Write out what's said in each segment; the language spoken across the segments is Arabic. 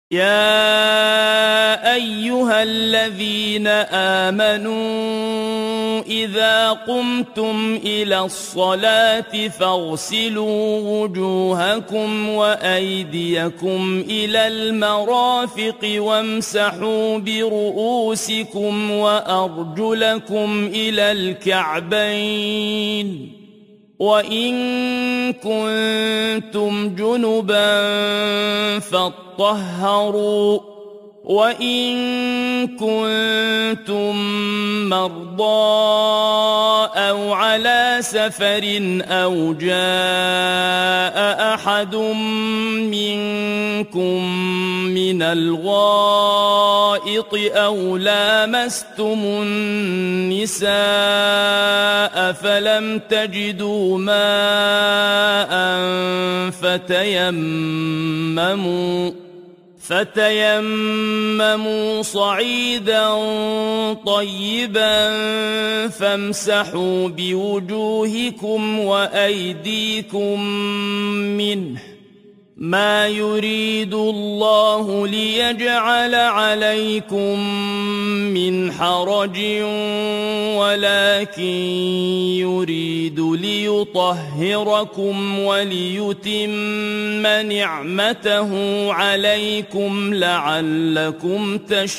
يا أيها الذين آمنوا إذا قمتم إلى الصلاة فاغسلوا وجوهكم وأيديكم إلى المرافق وامسحوا برؤوسكم وأرجلكم إلى الكعبين وإن كنتم جنبا فاطهروا وإن كنتم مرضى أو على سفر أو جاء أحد منكم من الغائط أو لامستم النساء فلم تجدوا ماء فتيمموا صعيدا طيبا فامسحوا بوجوهكم وأيديكم منه ما يريد الله ليجعل عليكم من حرج ولكن يريد ليطهركم وليتم نعمته عليكم لعلكم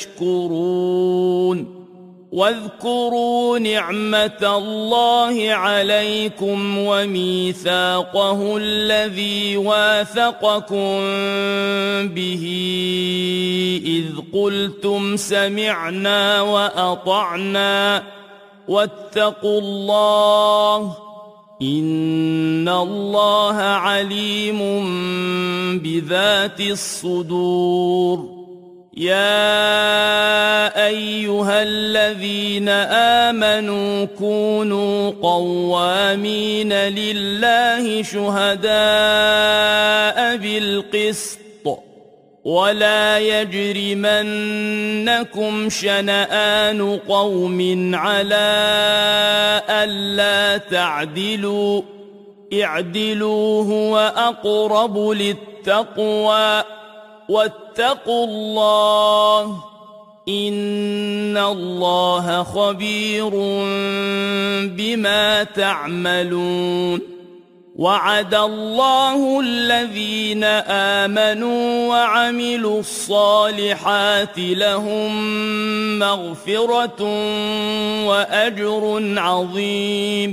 تشكرون واذكروا نعمة الله عليكم وميثاقه الذي واثقكم به إذ قلتم سمعنا وأطعنا واتقوا الله إن الله عليم بذات الصدور يا أيها الذين آمنوا كونوا قوامين لله شهداء بالقسط ولا يجرمنكم شنآن قوم على ألا تعدلوا اعدلوا هو أقرب للتقوى واتقوا الله إن الله خبير بما تعملون وعد الله الذين آمنوا وعملوا الصالحات لهم مغفرة وأجر عظيم